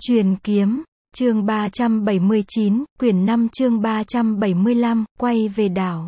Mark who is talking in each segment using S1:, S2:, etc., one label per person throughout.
S1: Truyền kiếm, chương 379, quyển 5 chương 375, quay về đảo.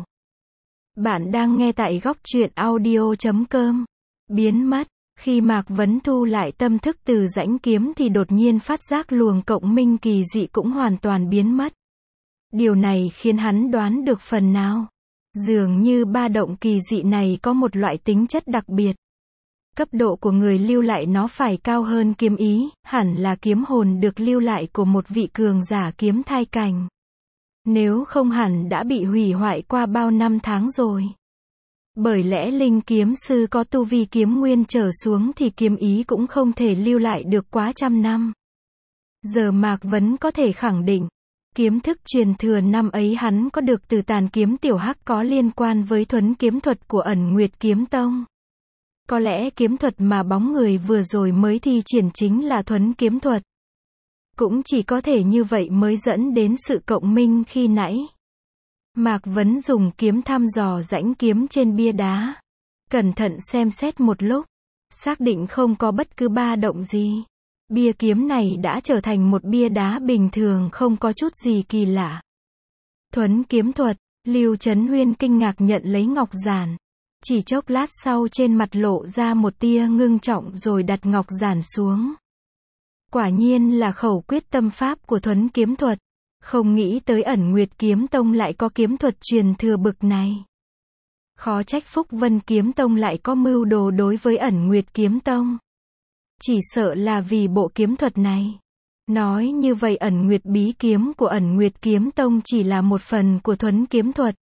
S1: Bạn đang nghe tại góc truyện audio.com. Biến mất. Khi Mạc Vấn thu lại tâm thức từ rãnh kiếm thì đột nhiên phát giác luồng cộng minh kỳ dị cũng hoàn toàn biến mất. Điều này khiến hắn đoán được phần nào. Dường như ba động kỳ dị này có một loại tính chất đặc biệt. Cấp độ của người lưu lại nó phải cao hơn kiếm ý, hẳn là kiếm hồn được lưu lại của một vị cường giả kiếm thai cảnh. Nếu không hẳn đã bị hủy hoại qua bao năm tháng rồi. Bởi lẽ linh kiếm sư có tu vi kiếm nguyên trở xuống thì kiếm ý cũng không thể lưu lại được quá trăm năm. Giờ Mạc Vấn có thể khẳng định, kiếm thức truyền thừa năm ấy hắn có được từ tàn kiếm tiểu hắc có liên quan với thuấn kiếm thuật của Ẩn Nguyệt Kiếm Tông. Có lẽ kiếm thuật mà bóng người vừa rồi mới thi triển chính là thuấn kiếm thuật. Cũng chỉ có thể như vậy mới dẫn đến sự cộng minh khi nãy. Mạc Vấn dùng kiếm thăm dò rãnh kiếm trên bia đá. Cẩn thận xem xét một lúc. Xác định không có bất cứ ba động gì. Bia kiếm này đã trở thành một bia đá bình thường không có chút gì kỳ lạ. Thuấn kiếm thuật, Lưu Chấn Huyên kinh ngạc nhận lấy ngọc giản. Chỉ chốc lát sau trên mặt lộ ra một tia ngưng trọng rồi đặt ngọc giản xuống. Quả nhiên là khẩu quyết tâm pháp của thuấn kiếm thuật. Không nghĩ tới Ẩn Nguyệt Kiếm Tông lại có kiếm thuật truyền thừa bực này. Khó trách Phúc Vân Kiếm Tông lại có mưu đồ đối với Ẩn Nguyệt Kiếm Tông. Chỉ sợ là vì bộ kiếm thuật này. Nói như vậy Ẩn Nguyệt bí kiếm của Ẩn Nguyệt Kiếm Tông chỉ là một phần của thuấn kiếm thuật.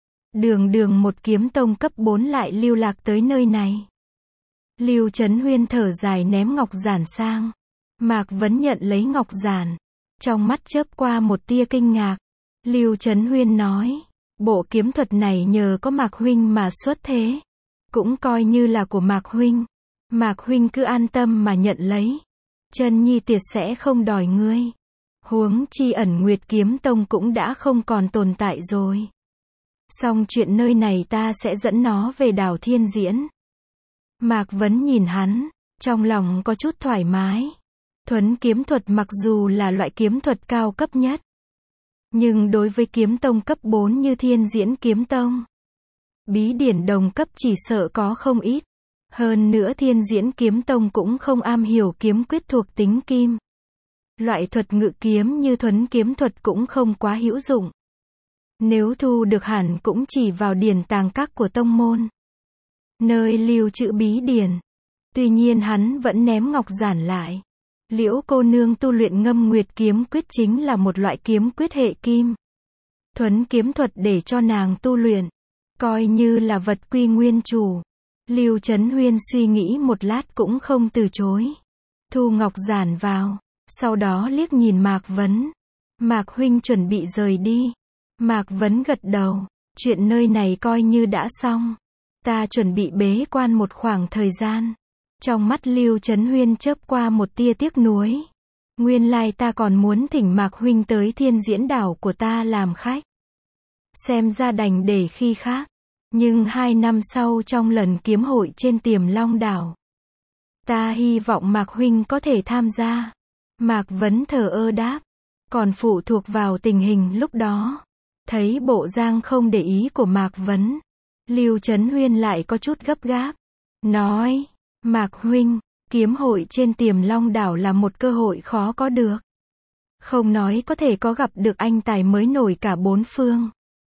S1: Đường một kiếm tông cấp 4 lại lưu lạc tới nơi này. Lưu Chấn Huyên thở dài ném ngọc giản sang. Mạc Vấn nhận lấy ngọc giản. Trong mắt chớp qua một tia kinh ngạc. Lưu Chấn Huyên nói, bộ kiếm thuật này nhờ có Mạc Huynh mà xuất thế. Cũng coi như là của Mạc Huynh. Mạc Huynh cứ an tâm mà nhận lấy. Chân Nhi tuyệt sẽ không đòi ngươi. Huống chi Ẩn Nguyệt Kiếm Tông cũng đã không còn tồn tại rồi. Xong chuyện nơi này ta sẽ dẫn nó về đảo Thiên Diễn. Mạc Vấn nhìn hắn, trong lòng có chút thoải mái. Thuấn kiếm thuật mặc dù là loại kiếm thuật cao cấp nhất. Nhưng đối với kiếm tông cấp 4 như Thiên Diễn Kiếm Tông, bí điển đồng cấp chỉ sợ có không ít. Hơn nữa Thiên Diễn Kiếm Tông cũng không am hiểu kiếm quyết thuộc tính kim. Loại thuật ngự kiếm như thuấn kiếm thuật cũng không quá hữu dụng. Nếu thu được hẳn cũng chỉ vào điển tàng các của tông môn. Nơi lưu trữ bí điển. Tuy nhiên hắn vẫn ném ngọc giản lại. Liễu cô nương tu luyện Ngâm Nguyệt kiếm quyết chính là một loại kiếm quyết hệ kim. Thuấn kiếm thuật để cho nàng tu luyện. Coi như là vật quy nguyên chủ. Lưu Chấn Huyên suy nghĩ một lát cũng không từ chối. Thu ngọc giản vào. Sau đó liếc nhìn Mạc Vấn. Mạc Huynh chuẩn bị rời đi. Mạc Vấn gật đầu, chuyện nơi này coi như đã xong. Ta chuẩn bị bế quan một khoảng thời gian. Trong mắt Lưu Chấn Huyên chớp qua một tia tiếc nuối. Nguyên lai ta còn muốn thỉnh Mạc Huynh tới Thiên Diễn đảo của ta làm khách. Xem ra đành để khi khác. Nhưng 2 năm sau trong lần kiếm hội trên Tiềm Long đảo, ta hy vọng Mạc Huynh có thể tham gia. Mạc Vấn thờ ơ đáp, còn phụ thuộc vào tình hình lúc đó. Thấy bộ dạng không để ý của Mạc Vấn, Lưu Chấn Huyên lại có chút gấp gáp. Nói, Mạc Huynh, kiếm hội trên Tiềm Long đảo là một cơ hội khó có được. Không nói có thể có gặp được anh tài mới nổi cả 4 phương.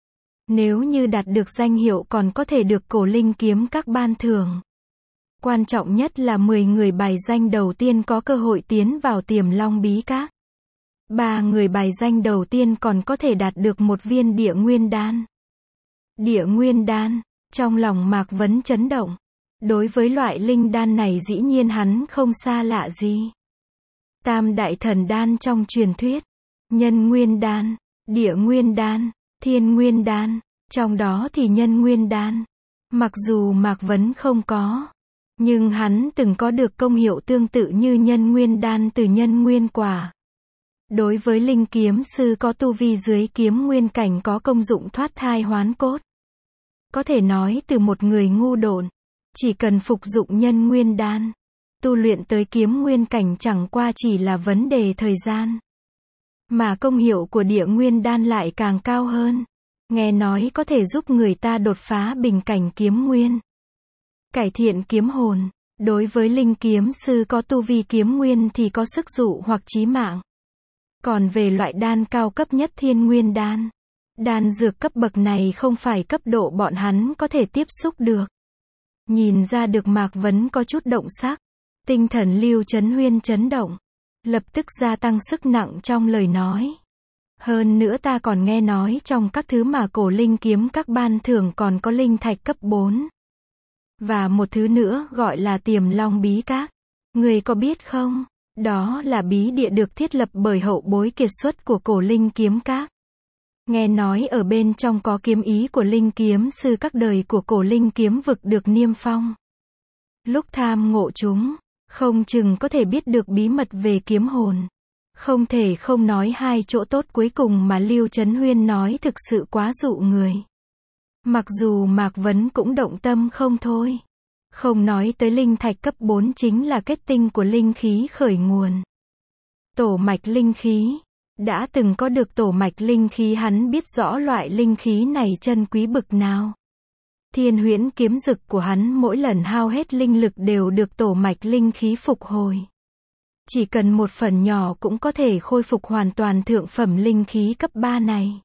S1: Nếu như đạt được danh hiệu còn có thể được Cổ Linh kiếm các ban thưởng. Quan trọng nhất là 10 người bài danh đầu tiên có cơ hội tiến vào Tiềm Long bí các. 3 người bài danh đầu tiên còn có thể đạt được một viên địa nguyên đan. Địa nguyên đan, trong lòng Mạc Vấn chấn động. Đối với loại linh đan này dĩ nhiên hắn không xa lạ gì. Tam đại thần đan trong truyền thuyết, nhân nguyên đan, địa nguyên đan, thiên nguyên đan, trong đó thì nhân nguyên đan. Mặc dù Mạc Vấn không có, nhưng hắn từng có được công hiệu tương tự như nhân nguyên đan từ nhân nguyên quả. Đối với linh kiếm sư có tu vi dưới kiếm nguyên cảnh có công dụng thoát thai hoán cốt. Có thể nói từ một người ngu độn, chỉ cần phục dụng nhân nguyên đan, Tu luyện tới kiếm nguyên cảnh chẳng qua chỉ là vấn đề thời gian. Mà công hiệu của địa nguyên đan lại càng cao hơn. Nghe nói có thể giúp người ta đột phá bình cảnh kiếm nguyên. Cải thiện kiếm hồn. Đối với linh kiếm sư có tu vi kiếm nguyên thì có sức dụ hoặc chí mạng. Còn về loại đan cao cấp nhất thiên nguyên đan. Đan dược cấp bậc này không phải cấp độ bọn hắn có thể tiếp xúc được. Nhìn ra được Mạc Vấn có chút động sắc. Tinh thần Lưu Chấn Huyên chấn động. Lập tức gia tăng sức nặng trong lời nói. Hơn nữa ta còn nghe nói trong các thứ mà cổ linh kiếm các ban thưởng còn có linh thạch cấp 4. Và một thứ nữa gọi là Tiềm Long Bí Các. Người có biết không? Đó là bí địa được thiết lập bởi hậu bối kiệt xuất của cổ linh kiếm các. Nghe nói ở bên trong có kiếm ý của linh kiếm sư các đời của cổ linh kiếm vực được niêm phong. Lúc tham ngộ chúng, không chừng có thể biết được bí mật về kiếm hồn. Không thể không nói hai chỗ tốt cuối cùng mà Lưu Chấn Huyên nói thực sự quá dụ người. Mặc dù Mạc Vấn cũng động tâm không thôi. Không nói tới linh thạch cấp 4 chính là kết tinh của linh khí khởi nguồn. Tổ mạch linh khí. Đã từng có được tổ mạch linh khí hắn biết rõ loại linh khí này chân quý bực nào. Thiên huyễn kiếm dực của hắn mỗi lần hao hết linh lực đều được tổ mạch linh khí phục hồi. Chỉ cần một phần nhỏ cũng có thể khôi phục hoàn toàn thượng phẩm linh khí cấp 3 này.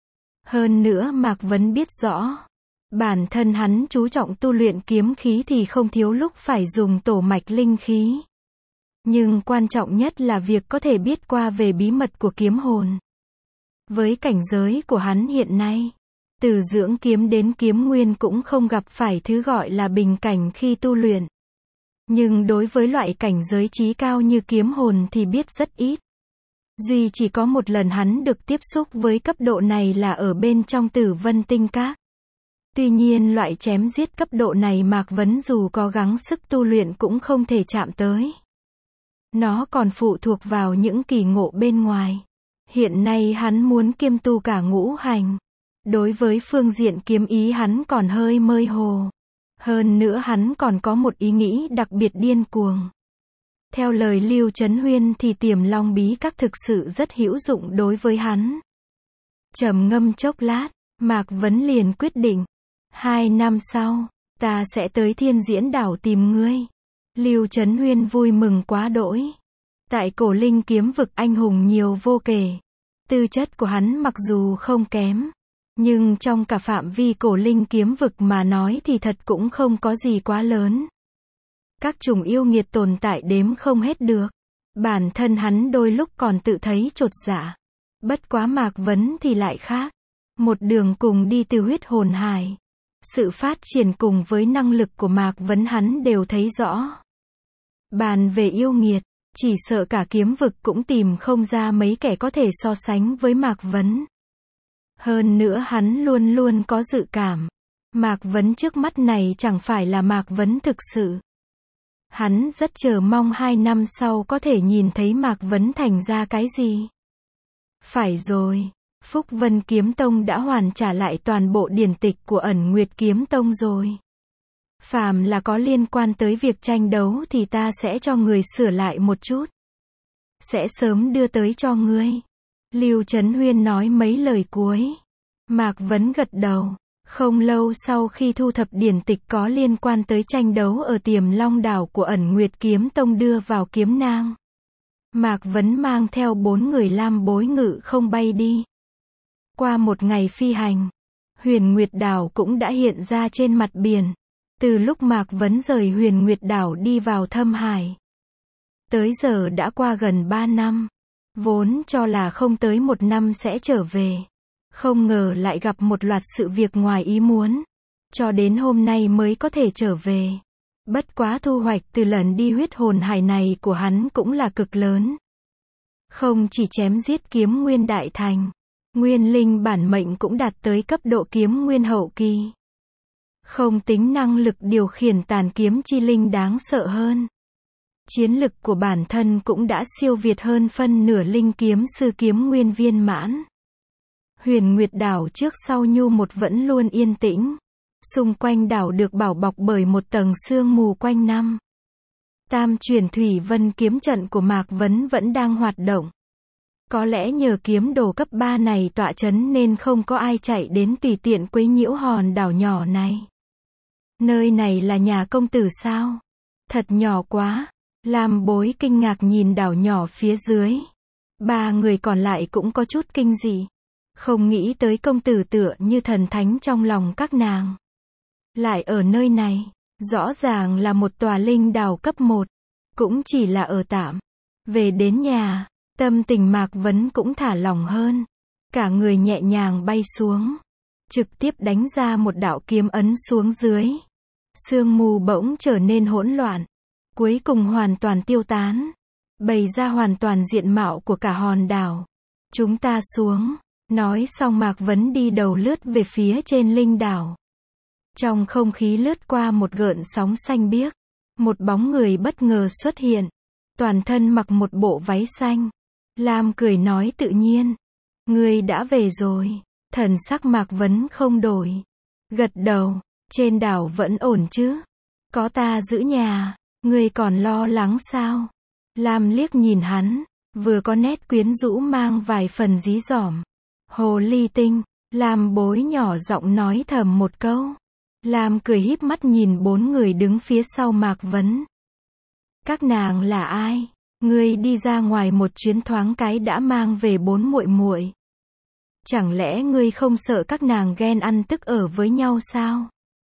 S1: Hơn nữa Mạc Vấn biết rõ. Bản thân hắn chú trọng tu luyện kiếm khí thì không thiếu lúc phải dùng tổ mạch linh khí. Nhưng quan trọng nhất là việc có thể biết qua về bí mật của kiếm hồn. Với cảnh giới của hắn hiện nay, từ dưỡng kiếm đến kiếm nguyên cũng không gặp phải thứ gọi là bình cảnh khi tu luyện. Nhưng đối với loại cảnh giới chí cao như kiếm hồn thì biết rất ít. Duy chỉ có một lần hắn được tiếp xúc với cấp độ này là ở bên trong Tử Vân Tinh Các. Tuy nhiên loại chém giết cấp độ này Mạc Vấn dù có gắng sức tu luyện cũng không thể chạm tới. Nó còn phụ thuộc vào những kỳ ngộ bên ngoài. Hiện nay hắn muốn kiêm tu cả ngũ hành. Đối với phương diện kiếm ý hắn còn hơi mơ hồ. Hơn nữa hắn còn có một ý nghĩ đặc biệt điên cuồng. Theo lời Lưu Chấn Huyên thì Tiềm Long Bí Các thực sự rất hữu dụng đối với hắn. Trầm ngâm chốc lát, Mạc Vấn liền quyết định. 2 năm sau, ta sẽ tới Thiên Diễn Đảo tìm ngươi. Lưu Chấn Huyên vui mừng quá đỗi. Tại cổ linh kiếm vực anh hùng nhiều vô kể. Tư chất của hắn mặc dù không kém. Nhưng trong cả phạm vi cổ linh kiếm vực mà nói thì thật cũng không có gì quá lớn. Các chủng yêu nghiệt tồn tại đếm không hết được. Bản thân hắn đôi lúc còn tự thấy chột dạ. Bất quá Mạc Vấn thì lại khác. Một đường cùng đi từ huyết hồn hải. Sự phát triển cùng với năng lực của Mạc Vấn hắn đều thấy rõ. Bàn về yêu nghiệt, chỉ sợ cả kiếm vực cũng tìm không ra mấy kẻ có thể so sánh với Mạc Vấn. Hơn nữa hắn luôn luôn có dự cảm. Mạc Vấn trước mắt này chẳng phải là Mạc Vấn thực sự. Hắn rất chờ mong 2 năm sau có thể nhìn thấy Mạc Vấn thành ra cái gì. Phải rồi, Phúc Vân Kiếm Tông đã hoàn trả lại toàn bộ điển tịch của Ẩn Nguyệt Kiếm Tông rồi. Phàm là có liên quan tới việc tranh đấu thì ta sẽ cho người sửa lại một chút. Sẽ sớm đưa tới cho ngươi. Lưu Chấn Huyên nói mấy lời cuối. Mạc Vấn gật đầu. Không lâu sau khi thu thập điển tịch có liên quan tới tranh đấu ở Tiềm Long Đảo của Ẩn Nguyệt Kiếm Tông đưa vào Kiếm Nang. Mạc Vấn mang theo 4 người lam bối ngự không bay đi. Qua một ngày phi hành, Huyền Nguyệt Đảo cũng đã hiện ra trên mặt biển. Từ lúc Mạc Vấn rời Huyền Nguyệt Đảo đi vào Thâm Hải, tới giờ đã qua gần 3 năm. Vốn cho là không tới 1 năm sẽ trở về. Không ngờ lại gặp một loạt sự việc ngoài ý muốn. Cho đến hôm nay mới có thể trở về. Bất quá thu hoạch từ lần đi huyết hồn hải này của hắn cũng là cực lớn. Không chỉ chém giết kiếm nguyên đại thành, nguyên linh bản mệnh cũng đạt tới cấp độ kiếm nguyên hậu kỳ. Không tính năng lực điều khiển tàn kiếm chi linh đáng sợ hơn. Chiến lực của bản thân cũng đã siêu việt hơn phân nửa linh kiếm sư kiếm nguyên viên mãn. Huyền Nguyệt Đảo trước sau nhu một vẫn luôn yên tĩnh. Xung quanh đảo được bảo bọc bởi một tầng sương mù quanh năm. Tam chuyển thủy vân kiếm trận của Mạc Vấn vẫn đang hoạt động. Có lẽ nhờ kiếm đồ cấp 3 này tọa chấn nên không có ai chạy đến tùy tiện quấy nhiễu hòn đảo nhỏ này. Nơi này là nhà công tử sao? Thật nhỏ quá. Lam Bối kinh ngạc nhìn đảo nhỏ phía dưới. Ba người còn lại cũng có chút kinh dị. Không nghĩ tới công tử tựa như thần thánh trong lòng các nàng. Lại ở nơi này, rõ ràng là một tòa linh đảo cấp 1. Cũng chỉ là ở tạm. Về đến nhà, tâm tình Mạc Vấn cũng thả lỏng hơn. Cả người nhẹ nhàng bay xuống. Trực tiếp đánh ra một đạo kiếm ấn xuống dưới. Sương mù bỗng trở nên hỗn loạn. Cuối cùng hoàn toàn tiêu tán. Bày ra hoàn toàn diện mạo của cả hòn đảo. Chúng ta xuống. Nói xong Mạc Vấn đi đầu lướt về phía trên linh đảo. Trong không khí lướt qua một gợn sóng xanh biếc. Một bóng người bất ngờ xuất hiện. Toàn thân mặc một bộ váy xanh. Lam cười nói tự nhiên. Ngươi đã về rồi. Thần sắc Mạc Vấn không đổi. Gật đầu. Trên đảo vẫn ổn chứ? Có ta giữ nhà. Ngươi còn lo lắng sao? Lam liếc nhìn hắn. Vừa có nét quyến rũ mang vài phần dí dỏm. Hồ ly tinh. Lam Bối nhỏ giọng nói thầm một câu. Lam cười híp mắt nhìn 4 người đứng phía sau Mạc Vấn. Các nàng là ai? Ngươi đi ra ngoài một chuyến thoáng cái đã mang về 4 muội muội. Chẳng lẽ ngươi không sợ các nàng ghen ăn tức ở với nhau sao?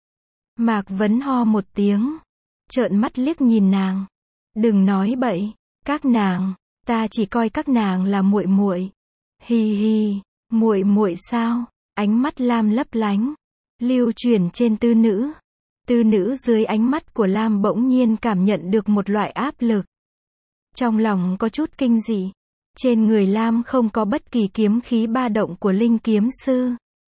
S1: Mạc Vấn ho một tiếng. Trợn mắt liếc nhìn nàng. Đừng nói bậy. Các nàng, ta chỉ coi các nàng là muội muội. Hi hi, muội muội sao? Ánh mắt Lam lấp lánh. Lưu chuyển trên tư nữ. Tư nữ dưới ánh mắt của Lam bỗng nhiên cảm nhận được một loại áp lực. Trong lòng có chút kinh dị. Trên người Lam không có bất kỳ kiếm khí ba động của linh kiếm sư.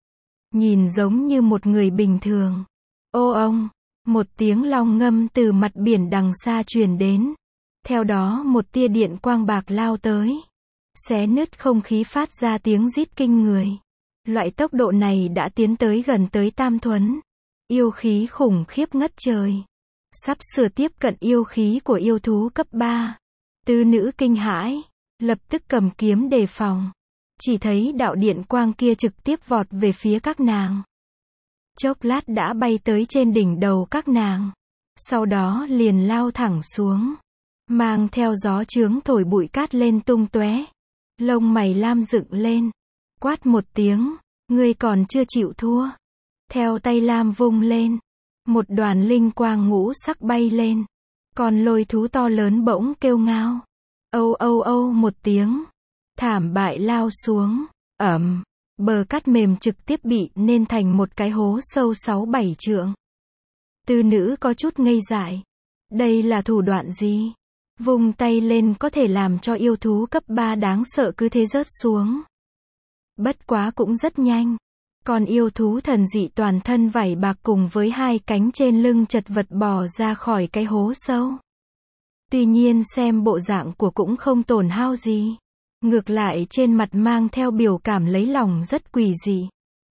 S1: Nhìn giống như một người bình thường. Ô ông, một tiếng long ngâm từ mặt biển đằng xa truyền đến. Theo đó một tia điện quang bạc lao tới. Xé nứt không khí phát ra tiếng rít kinh người. Loại tốc độ này đã tiến tới gần tới Tam Thuấn. Yêu khí khủng khiếp ngất trời. Sắp sửa tiếp cận yêu khí của yêu thú cấp 3. Tư nữ kinh hãi. Lập tức cầm kiếm đề phòng. Chỉ thấy đạo điện quang kia trực tiếp vọt về phía các nàng. Chốc lát đã bay tới trên đỉnh đầu các nàng. Sau đó liền lao thẳng xuống. Mang theo gió chướng thổi bụi cát lên tung tóe. Lông mày Lam dựng lên. Quát một tiếng. Ngươi còn chưa chịu thua. Theo tay Lam vung lên. Một đoàn linh quang ngũ sắc bay lên. Còn lôi thú to lớn bỗng kêu ngao. Âu âu âu một tiếng. Thảm bại lao xuống. Ẩm. Bờ cát mềm trực tiếp bị nên thành một cái hố sâu 6-7 trượng. Tư nữ có chút ngây dại. Đây là thủ đoạn gì? Vung tay lên có thể làm cho yêu thú cấp 3 đáng sợ cứ thế rớt xuống. Bất quá cũng rất nhanh. Còn yêu thú thần dị toàn thân vảy bạc cùng với 2 cánh trên lưng chật vật bò ra khỏi cái hố sâu. Tuy nhiên xem bộ dạng của cũng không tổn hao gì. Ngược lại trên mặt mang theo biểu cảm lấy lòng rất quỷ dị.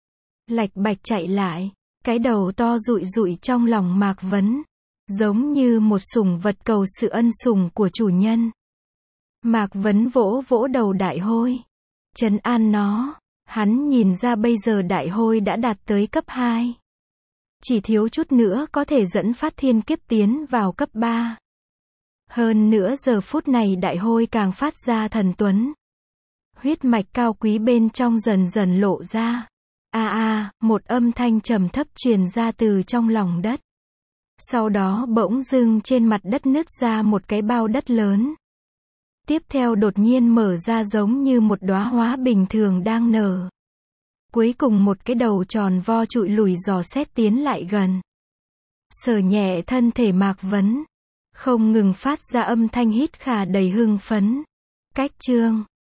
S1: Lạch bạch chạy lại. Cái đầu to rụi rụi trong lòng Mạc Vấn. Giống như một sủng vật cầu sự ân sủng của chủ nhân. Mạc Vấn vỗ vỗ đầu đại hôi. Trấn an nó. Hắn nhìn ra bây giờ đại hôi đã đạt tới cấp 2. Chỉ thiếu chút nữa có thể dẫn phát thiên kiếp tiến vào cấp 3. Hơn nữa giờ phút này đại hôi càng phát ra thần tuấn. Huyết mạch cao quý bên trong dần dần lộ ra. Một âm thanh trầm thấp truyền ra từ trong lòng đất. Sau đó bỗng dưng trên mặt đất nứt ra một cái bao đất lớn. Tiếp theo đột nhiên mở ra giống như một đóa hoa bình thường đang nở. Cuối cùng một cái đầu tròn vo trụi lùi dò xét tiến lại gần. Sờ nhẹ thân thể Mạc Vấn. Không ngừng phát ra âm thanh hít khà đầy hưng phấn. Cách chương